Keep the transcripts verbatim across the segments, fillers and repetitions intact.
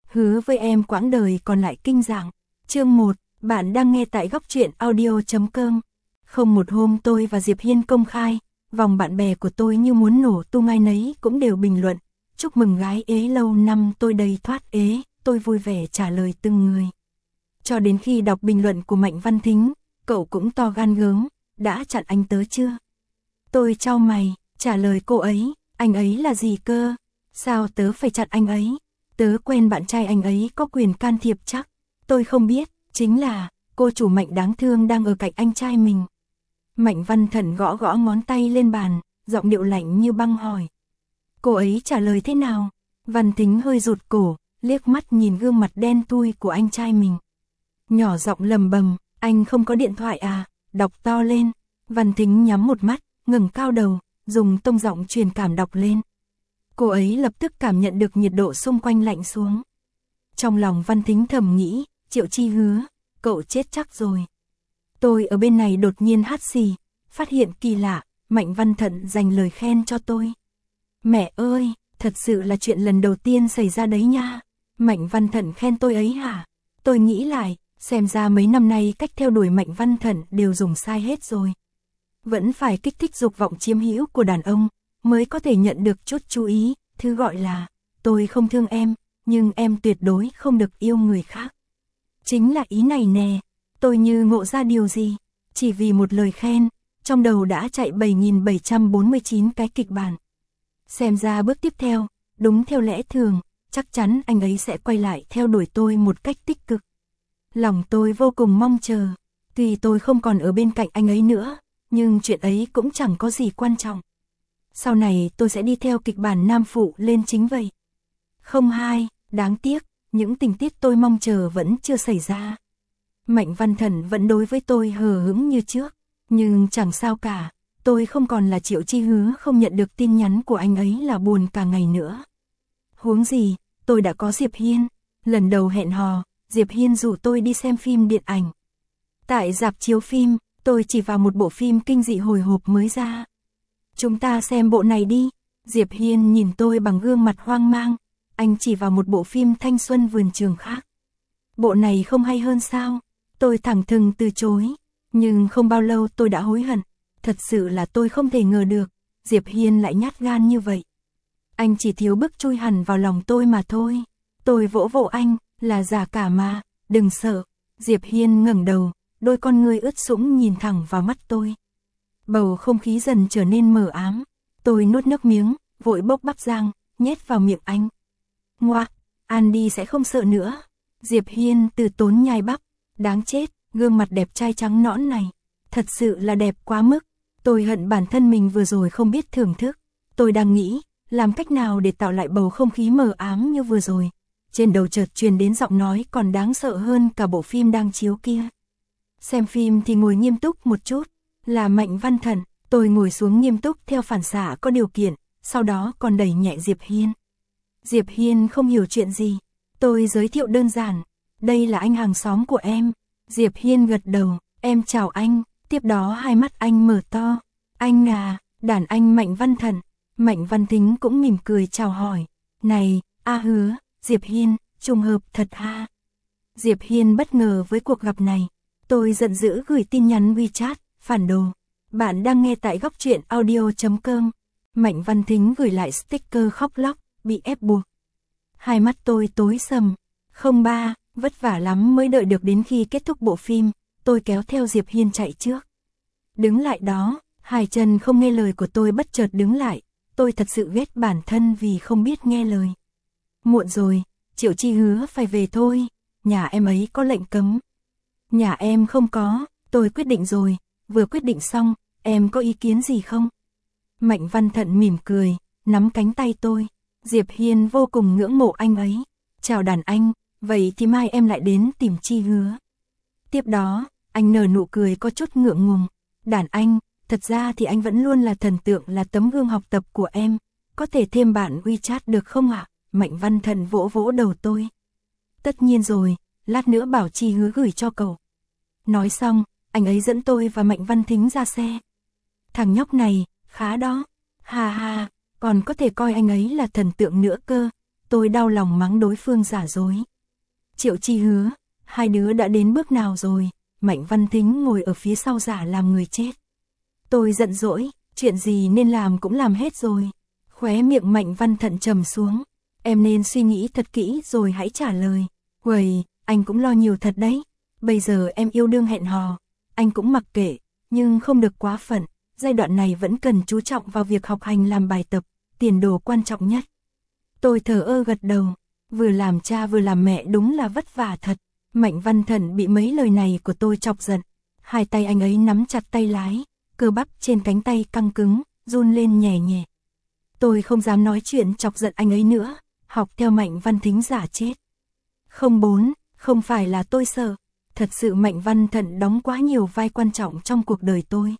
hứa với em quãng đời còn lại kinh dạng. Chương một, bạn đang nghe tại góc truyện audio chấm com. Không một hôm tôi và Diệp Hiên công khai, vòng bạn bè của tôi như muốn nổ tung, ai nấy cũng đều bình luận. Chúc mừng gái ế lâu năm, tôi đầy thoát ế, tôi vui vẻ trả lời từng người. Cho đến khi đọc bình luận của Mạnh Văn Thính, cậu cũng to gan gớm, đã chặn anh tớ chưa? Tôi chau mày, trả lời cô ấy, anh ấy là gì cơ? Sao tớ phải chặn anh ấy? Tớ quen bạn trai anh ấy, có quyền can thiệp chắc? Tôi không biết, chính là, cô chủ Mạnh đáng thương đang ở cạnh anh trai mình. Mạnh Văn Thận gõ gõ ngón tay lên bàn, giọng điệu lạnh như băng hỏi. Cô ấy trả lời thế nào? Văn Thính hơi rụt cổ, liếc mắt nhìn gương mặt đen thui của anh trai mình. Nhỏ giọng lầm bầm, anh không có điện thoại à? Đọc to lên. Văn Thính nhắm một mắt, ngẩng cao đầu, dùng tông giọng truyền cảm đọc lên. Cô ấy lập tức cảm nhận được nhiệt độ xung quanh lạnh xuống. Trong lòng Văn Thính thầm nghĩ, Triệu Chi Hứa, cậu chết chắc rồi. Tôi ở bên này đột nhiên hắt xì, phát hiện kỳ lạ, Mạnh Văn Thận dành lời khen cho tôi. Mẹ ơi, thật sự là chuyện lần đầu tiên xảy ra đấy nha. Mạnh Văn Thận khen tôi ấy hả? Tôi nghĩ lại, xem ra mấy năm nay cách theo đuổi Mạnh Văn Thận đều dùng sai hết rồi. Vẫn phải kích thích dục vọng chiếm hữu của đàn ông, mới có thể nhận được chút chú ý, thứ gọi là, tôi không thương em, nhưng em tuyệt đối không được yêu người khác. Chính là ý này nè, tôi như ngộ ra điều gì, chỉ vì một lời khen, trong đầu đã chạy bảy nghìn bảy trăm bốn mươi chín cái kịch bản. Xem ra bước tiếp theo, đúng theo lẽ thường, chắc chắn anh ấy sẽ quay lại theo đuổi tôi một cách tích cực. Lòng tôi vô cùng mong chờ, tuy tôi không còn ở bên cạnh anh ấy nữa, nhưng chuyện ấy cũng chẳng có gì quan trọng. Sau này tôi sẽ đi theo kịch bản nam phụ lên chính vậy. Không hai, đáng tiếc, những tình tiết tôi mong chờ vẫn chưa xảy ra. Mạnh Văn Thận vẫn đối với tôi hờ hững như trước, nhưng chẳng sao cả, tôi không còn là Triệu Chi Hứa không nhận được tin nhắn của anh ấy là buồn cả ngày nữa. Huống gì, tôi đã có Diệp Hiên, lần đầu hẹn hò, Diệp Hiên rủ tôi đi xem phim điện ảnh. Tại rạp chiếu phim, tôi chỉ vào một bộ phim kinh dị hồi hộp mới ra. Chúng ta xem bộ này đi. Diệp Hiên nhìn tôi bằng gương mặt hoang mang, anh chỉ vào một bộ phim thanh xuân vườn trường khác. Bộ này không hay hơn sao? Tôi thẳng thừng từ chối, nhưng không bao lâu tôi đã hối hận. Thật sự là tôi không thể ngờ được, Diệp Hiên lại nhát gan như vậy. Anh chỉ thiếu bước chui hẳn vào lòng tôi mà thôi. Tôi vỗ vỗ anh, là giả cả mà, đừng sợ. Diệp Hiên ngẩng đầu, đôi con ngươi ướt sũng nhìn thẳng vào mắt tôi. Bầu không khí dần trở nên mờ ám. Tôi nuốt nước miếng, vội bốc bắp rang, nhét vào miệng anh. Ngoạc, Andy sẽ không sợ nữa. Diệp Hiên từ tốn nhai bắp. Đáng chết, gương mặt đẹp trai trắng nõn này. Thật sự là đẹp quá mức. Tôi hận bản thân mình vừa rồi không biết thưởng thức. Tôi đang nghĩ, làm cách nào để tạo lại bầu không khí mờ ám như vừa rồi. Trên đầu chợt truyền đến giọng nói còn đáng sợ hơn cả bộ phim đang chiếu kia. Xem phim thì ngồi nghiêm túc một chút. Là Mạnh Văn Thận, tôi ngồi xuống nghiêm túc theo phản xạ có điều kiện, sau đó còn đẩy nhẹ Diệp Hiên. Diệp Hiên không hiểu chuyện gì. Tôi giới thiệu đơn giản, đây là anh hàng xóm của em. Diệp Hiên gật đầu, em chào anh, tiếp đó hai mắt anh mở to. Anh à, đàn anh Mạnh Văn Thận. Mạnh Văn Thính cũng mỉm cười chào hỏi. Này, a Hứa, Diệp Hiên, trùng hợp thật ha. Diệp Hiên bất ngờ với cuộc gặp này. Tôi giận dữ gửi tin nhắn WeChat. Phản đồ, bạn đang nghe tại góc truyện audio chấm com. Mạnh Văn Thính gửi lại sticker khóc lóc, bị ép buộc. Hai mắt tôi tối sầm. Không ba, vất vả lắm mới đợi được đến khi kết thúc bộ phim, tôi kéo theo Diệp Hiên chạy trước. Đứng lại đó, hai chân không nghe lời của tôi bất chợt đứng lại, tôi thật sự ghét bản thân vì không biết nghe lời. Muộn rồi, Triệu Chi Hứa phải về thôi, nhà em ấy có lệnh cấm. Nhà em không có, tôi quyết định rồi. Vừa quyết định xong, em có ý kiến gì không? Mạnh Văn Thận mỉm cười, nắm cánh tay tôi. Diệp Hiên vô cùng ngưỡng mộ anh ấy. Chào đàn anh, vậy thì mai em lại đến tìm Chi Hứa. Tiếp đó, anh nở nụ cười có chút ngượng ngùng. Đàn anh, thật ra thì anh vẫn luôn là thần tượng, là tấm gương học tập của em. Có thể thêm bạn WeChat được không ạ? Mạnh Văn Thận vỗ vỗ đầu tôi. Tất nhiên rồi, lát nữa bảo Chi Hứa gửi cho cậu. Nói xong, anh ấy dẫn tôi và Mạnh Văn Thính ra xe. Thằng nhóc này, khá đó. Hà hà, còn có thể coi anh ấy là thần tượng nữa cơ. tôi đau lòng mắng đối phương giả dối. Triệu Chi Hứa, hai đứa đã đến bước nào rồi? Mạnh Văn Thính ngồi ở phía sau giả làm người chết. Tôi giận dỗi, chuyện gì nên làm cũng làm hết rồi. Khóe miệng Mạnh Văn Thận trầm xuống. Em nên suy nghĩ thật kỹ rồi hãy trả lời. Uầy, anh cũng lo nhiều thật đấy. Bây giờ em yêu đương hẹn hò, anh cũng mặc kệ, nhưng không được quá phận. Giai đoạn này vẫn cần chú trọng vào việc học hành làm bài tập, tiền đồ quan trọng nhất. Tôi thờ ơ gật đầu, vừa làm cha vừa làm mẹ đúng là vất vả thật. Mạnh Văn Thận bị mấy lời này của tôi chọc giận. Hai tay anh ấy nắm chặt tay lái, cơ bắp trên cánh tay căng cứng, run lên nhẹ nhẹ. Tôi không dám nói chuyện chọc giận anh ấy nữa, học theo Mạnh Văn Thính giả chết. Không bốn, không phải là tôi sợ, thật sự Mạnh Văn Thận đóng quá nhiều vai quan trọng trong cuộc đời tôi.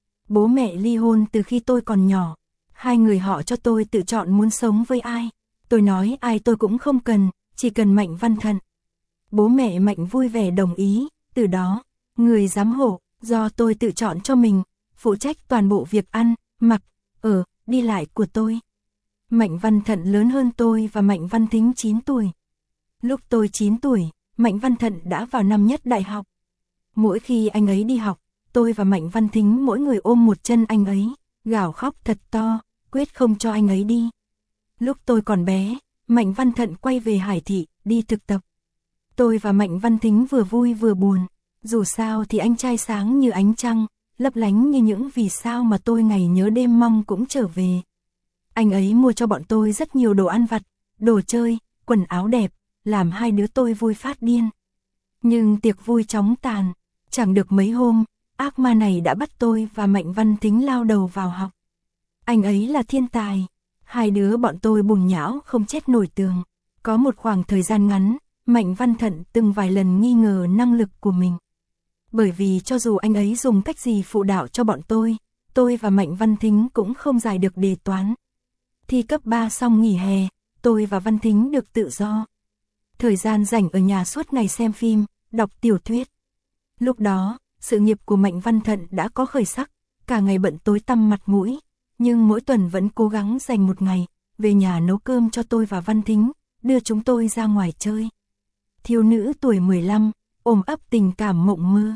Bố mẹ ly hôn từ khi tôi còn nhỏ, hai người họ cho tôi tự chọn muốn sống với ai. Tôi nói ai tôi cũng không cần, chỉ cần Mạnh Văn Thận. Bố mẹ Mạnh vui vẻ đồng ý, từ đó, người giám hộ, do tôi tự chọn cho mình, phụ trách toàn bộ việc ăn, mặc, ở, đi lại của tôi. Mạnh Văn Thận lớn hơn tôi và Mạnh Văn Thính chín tuổi. Lúc tôi chín tuổi, Mạnh Văn Thận đã vào năm nhất đại học. Mỗi khi anh ấy đi học, tôi và Mạnh Văn Thính mỗi người ôm một chân anh ấy, gào khóc thật to, quyết không cho anh ấy đi. Lúc tôi còn bé, Mạnh Văn Thận quay về Hải Thị, đi thực tập. Tôi và Mạnh Văn Thính vừa vui vừa buồn, dù sao thì anh trai sáng như ánh trăng, lấp lánh như những vì sao mà tôi ngày nhớ đêm mong cũng trở về. Anh ấy mua cho bọn tôi rất nhiều đồ ăn vặt, đồ chơi, quần áo đẹp, làm hai đứa tôi vui phát điên. Nhưng tiệc vui chóng tàn, chẳng được mấy hôm, ác ma này đã bắt tôi và Mạnh Văn Thính lao đầu vào học. Anh ấy là thiên tài, hai đứa bọn tôi bùn nhão không chết nổi tường. Có một khoảng thời gian ngắn, Mạnh Văn Thận từng vài lần nghi ngờ năng lực của mình. Bởi vì cho dù anh ấy dùng cách gì phụ đạo cho bọn tôi, tôi và Mạnh Văn Thính cũng không giải được đề toán. Thi cấp ba xong nghỉ hè, tôi và Văn Thính được tự do. Thời gian rảnh ở nhà suốt ngày xem phim, đọc tiểu thuyết. Lúc đó, sự nghiệp của Mạnh Văn Thận đã có khởi sắc, cả ngày bận tối tăm mặt mũi, nhưng mỗi tuần vẫn cố gắng dành một ngày, về nhà nấu cơm cho tôi và Văn Thính, đưa chúng tôi ra ngoài chơi. Thiếu nữ tuổi mười lăm, ôm ấp tình cảm mộng mơ.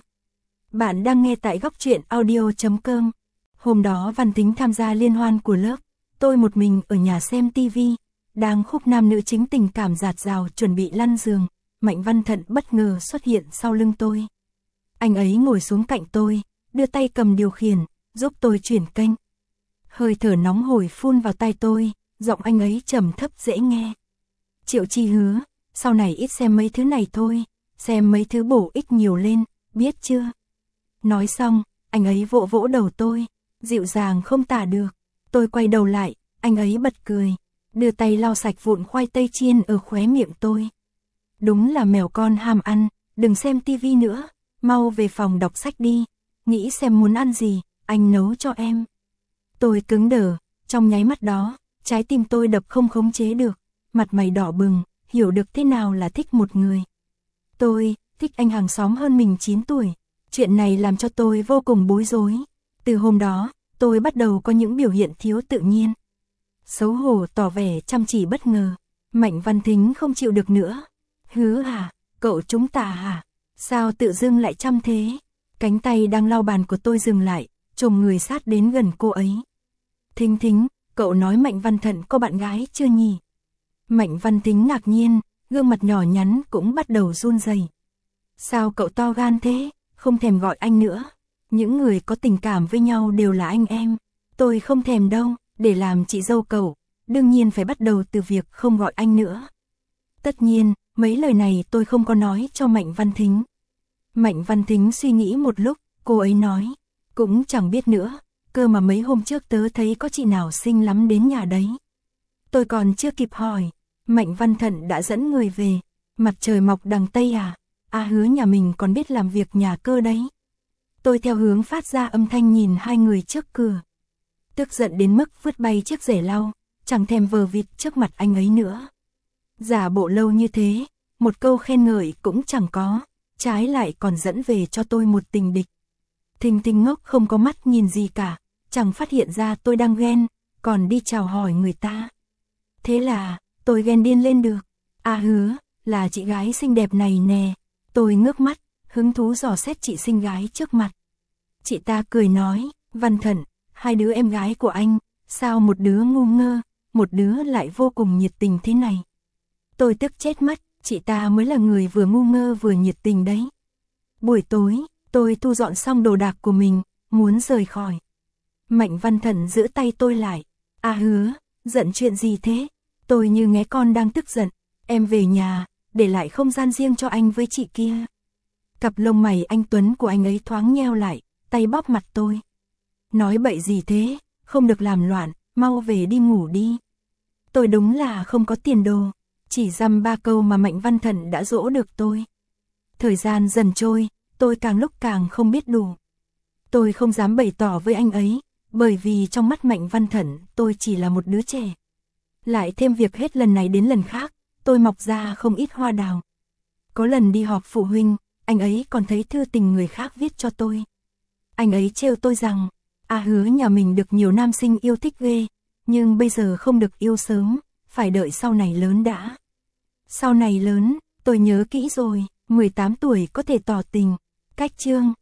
Bạn đang nghe tại góc truyện audio chấm com. Hôm đó Văn Thính tham gia liên hoan của lớp, tôi một mình ở nhà xem tivi, đang khúc nam nữ chính tình cảm dạt dào chuẩn bị lăn giường, Mạnh Văn Thận bất ngờ xuất hiện sau lưng tôi. Anh ấy ngồi xuống cạnh tôi, đưa tay cầm điều khiển, giúp tôi chuyển kênh. Hơi thở nóng hổi phun vào tai tôi, giọng anh ấy trầm thấp dễ nghe. Triệu Chi Hứa, sau này ít xem mấy thứ này thôi, xem mấy thứ bổ ích nhiều lên, biết chưa? Nói xong, anh ấy vỗ vỗ đầu tôi, dịu dàng không tả được. Tôi quay đầu lại, anh ấy bật cười, đưa tay lau sạch vụn khoai tây chiên ở khóe miệng tôi. Đúng là mèo con ham ăn, đừng xem tivi nữa, mau về phòng đọc sách đi, nghĩ xem muốn ăn gì, anh nấu cho em. Tôi cứng đờ, trong nháy mắt đó, trái tim tôi đập không khống chế được, mặt mày đỏ bừng, hiểu được thế nào là thích một người. Tôi thích anh hàng xóm hơn mình chín tuổi, chuyện này làm cho tôi vô cùng bối rối. Từ hôm đó, tôi bắt đầu có những biểu hiện thiếu tự nhiên. Xấu hổ tỏ vẻ chăm chỉ bất ngờ, Mạnh Văn Thính không chịu được nữa. Hứa hả, cậu chúng ta hả, sao tự dưng lại chăm thế? Cánh tay đang lau bàn của tôi dừng lại, chồm người sát đến gần cô ấy. Thính Thính, cậu nói Mạnh Văn Thận có bạn gái chưa nhỉ? Mạnh Văn Thính ngạc nhiên, gương mặt nhỏ nhắn cũng bắt đầu run rẩy. Sao cậu to gan thế, không thèm gọi anh nữa? Những người có tình cảm với nhau đều là anh em. Tôi không thèm đâu, để làm chị dâu cậu, đương nhiên phải bắt đầu từ việc không gọi anh nữa. Tất nhiên, mấy lời này tôi không có nói cho Mạnh Văn Thính. Mạnh Văn Thính suy nghĩ một lúc, cô ấy nói, cũng chẳng biết nữa, cơ mà mấy hôm trước tớ thấy có chị nào xinh lắm đến nhà đấy. Tôi còn chưa kịp hỏi, Mạnh Văn Thận đã dẫn người về, mặt trời mọc đằng Tây à, à Hứa nhà mình còn biết làm việc nhà cơ đấy. Tôi theo hướng phát ra âm thanh nhìn hai người trước cửa. Tức giận đến mức vứt bay chiếc rẻ lau, chẳng thèm vờ vịt trước mặt anh ấy nữa. Giả bộ lâu như thế, một câu khen ngợi cũng chẳng có, trái lại còn dẫn về cho tôi một tình địch. Thính Thính ngốc không có mắt nhìn gì cả, chẳng phát hiện ra tôi đang ghen, còn đi chào hỏi người ta. Thế là, tôi ghen điên lên được. À Hứa, là chị gái xinh đẹp này nè. Tôi ngước mắt, hứng thú dò xét chị xinh gái trước mặt. Chị ta cười nói, Văn Thận, hai đứa em gái của anh, sao một đứa ngu ngơ, một đứa lại vô cùng nhiệt tình thế này. Tôi tức chết mất, chị ta mới là người vừa ngu ngơ vừa nhiệt tình đấy. Buổi tối, tôi thu dọn xong đồ đạc của mình, muốn rời khỏi. Mạnh Văn Thận giữ tay tôi lại. À Hứa, giận chuyện gì thế? Tôi như nghe con đang tức giận. Em về nhà, để lại không gian riêng cho anh với chị kia. Cặp lông mày anh Tuấn của anh ấy thoáng nheo lại, tay bóp mặt tôi. Nói bậy gì thế, không được làm loạn, mau về đi ngủ đi. Tôi đúng là không có tiền đồ, chỉ dăm ba câu mà Mạnh Văn Thận đã dỗ được tôi. Thời gian dần trôi, tôi càng lúc càng không biết đủ. Tôi không dám bày tỏ với anh ấy, bởi vì trong mắt Mạnh Văn Thận tôi chỉ là một đứa trẻ. Lại thêm việc hết lần này đến lần khác, tôi mọc ra không ít hoa đào. Có lần đi họp phụ huynh, anh ấy còn thấy thư tình người khác viết cho tôi. Anh ấy trêu tôi rằng, à Hứa nhà mình được nhiều nam sinh yêu thích ghê, nhưng bây giờ không được yêu sớm, phải đợi sau này lớn đã. Sau này lớn, tôi nhớ kỹ rồi, mười tám tuổi có thể tỏ tình, cách chương.